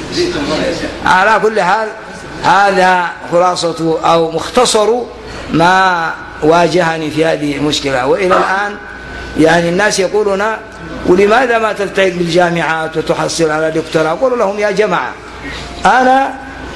على كل حال هذا خلاصة أو مختصر ما واجهني في هذه المشكلة. وإلى الآن يعني الناس يقولون ولماذا ما تلتحق بالجامعات وتحصل على دكتوراه؟ أقول لهم يا جماعة أنا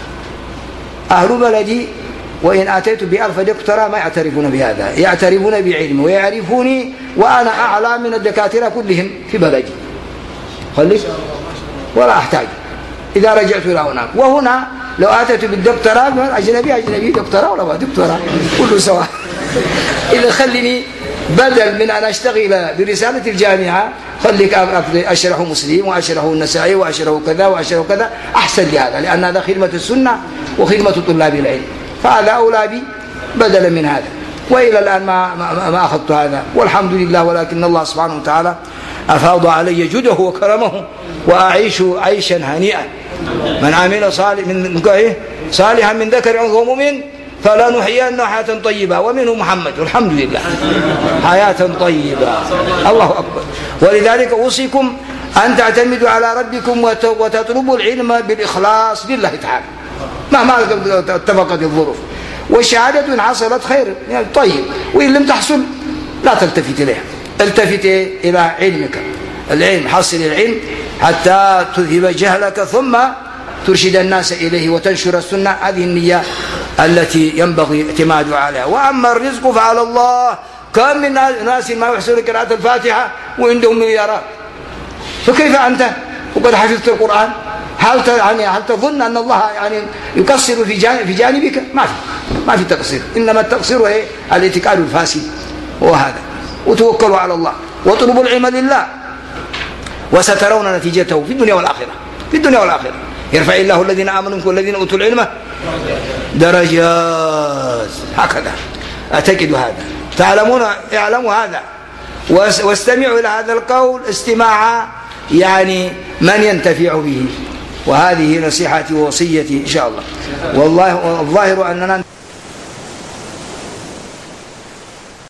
أهل بلدي وإن أتيت ب1000 دكتوراه ما يعترفون بهذا، يعترفون بعلمي ويعرفوني وأنا أعلى من الدكاترة كلهم في بلدي، خليك ولا أحتاج إذا رجعت إلى هناك. وهنا لو أتيت بالدكتوراه أجنبي دكتوراه ولا دكتوراه كله سواء. إذا خليني بدل من أن أشتغل برسالة الجامعة خليك أشرح مسلم وأشرح النسائي وأشرح كذا وأشرح كذا، أحسن لهذا، لأن هذا خدمة السنة وخدمة طلاب العلم، فهذا أولى بي بدلا من هذا. وإلى الآن ما أخذت هذا والحمد لله، ولكن الله سبحانه وتعالى أفاض علي جوده وكرمه وأعيش عيشا هنيئا. من عمل صالحا من ذكر أو أنثى مؤمن فلنحيينه حياة طيبة، ومنه محمد والحمد لله حياة طيبة. الله أكبر. ولذلك أوصيكم أن تعتمدوا على ربكم وتطلبوا العلم بالإخلاص لله تعالى مهما اتفقت الظروف. والشهادة إن حصلت خير يعني طيب، وإن لم تحصل لا تلتفت إليها، التفت إلى علمك، العلم، حصل العلم حتى تذهب جهلك ثم ترشد الناس إليه وتنشر السنة. هذه النية التي ينبغي اعتمادها عليها. وأما الرزق فعلى الله. كم من ناس ما يحسن قراءة الفاتحة وعندهم مليارات، فكيف أنت وقد حفظت القرآن؟ هل تظن أن الله يعني يقصر في جانبك؟ ما في تقصير، إنما التقصير هو الاعتقاد الفاسد وهذا. وتوكلوا على الله واطلبوا العلم لله وسترون نتيجته في الدنيا والآخرة. في الدنيا والآخرة يرفع الله الذين آمنوا منكم والذين أوتوا العلم درجات، هكذا أعتقد هذا. تعلمون اعلموا هذا واستمعوا إلى هذا القول استماع يعني من ينتفع به. وهذه نصيحتي ووصيتي إن شاء الله. والله الظاهر أننا